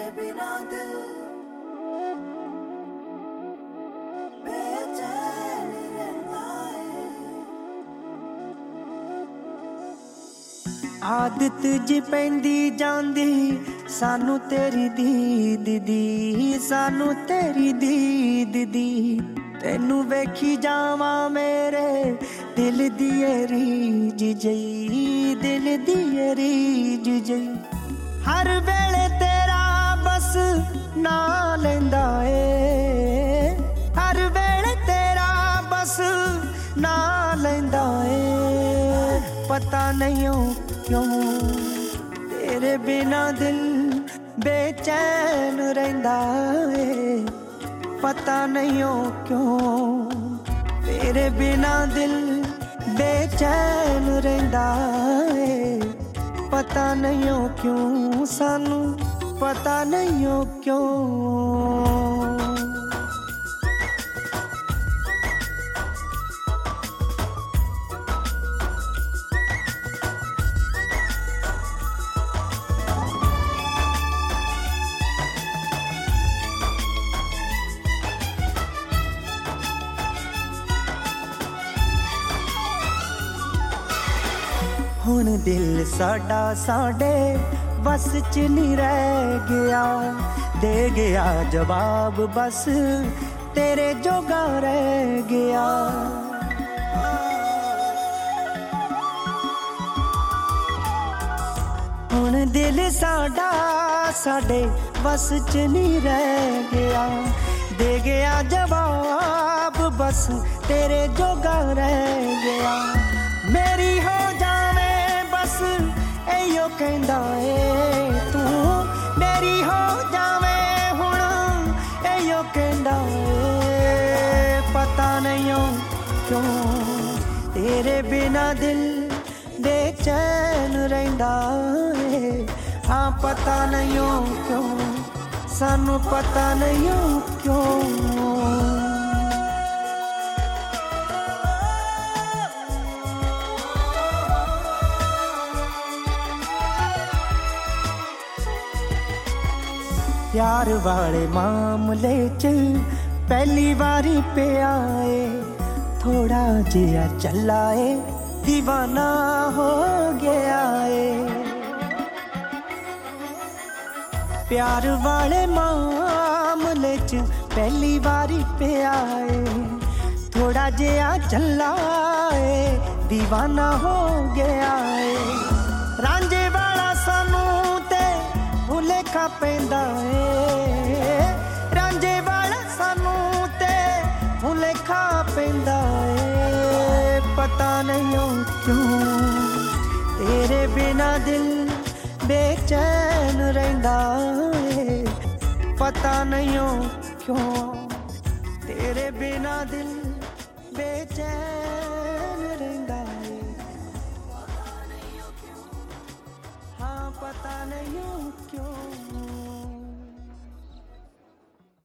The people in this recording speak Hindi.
बिना दिल बेचैन रहता है। आदत जी पैंदी जांदी सानू तेरी दीद दी, सानू तेरी दीद दी। तेनू वेखी जावा मेरे दिल दी रीज जई, दिल दी रीज जई। हर वेले तेरा बस ना लेंदा ए, हर वेले तेरा बस ना लेंदा ए। पता नहीं क्यों तेरे बिना दिल बेचैन रहंदा ए। पता नहीं क्यों तेरे बिना दिल बेचैन रहंदा ए। पता नहीं क्यों सानू, पता नहीं क्यों। हुण दिल साडा साडे बस च नहीं रह गया, दे गया जवाब बस तेरे जोगा रह गया। हुण दिल साडा साडे बस च नहीं रह गया, दे गया जवाब बस तेरे जोगा रह गया। मेरी हो जावे बस एयो कहंदा ए तू, मेरी हो जावे हुण एयो कहंदा ए। पता नहीं क्यों तेरे बिना दिल बेचैन रहंदा ए। हाँ पता नहीं क्यों सानू, पता नहीं क्यों। प्यार वाले मामले च पहली बारी पे आए, थोड़ा जिया चला है दीवाना हो गया है। प्यार वाले मामले च पहली बारी पे आए, थोड़ा जिया चला है दीवाना हो गया है। रांझे वाला सानू ते भुलेखा पैंदा ए, रांझे वाला सानू ते भुलेखा पैंदा ए। पता नहीं क्यों तेरे बिना दिल बेचैन रहंदा ए। पता नहीं क्यों तेरे बिना दिल बेचैन।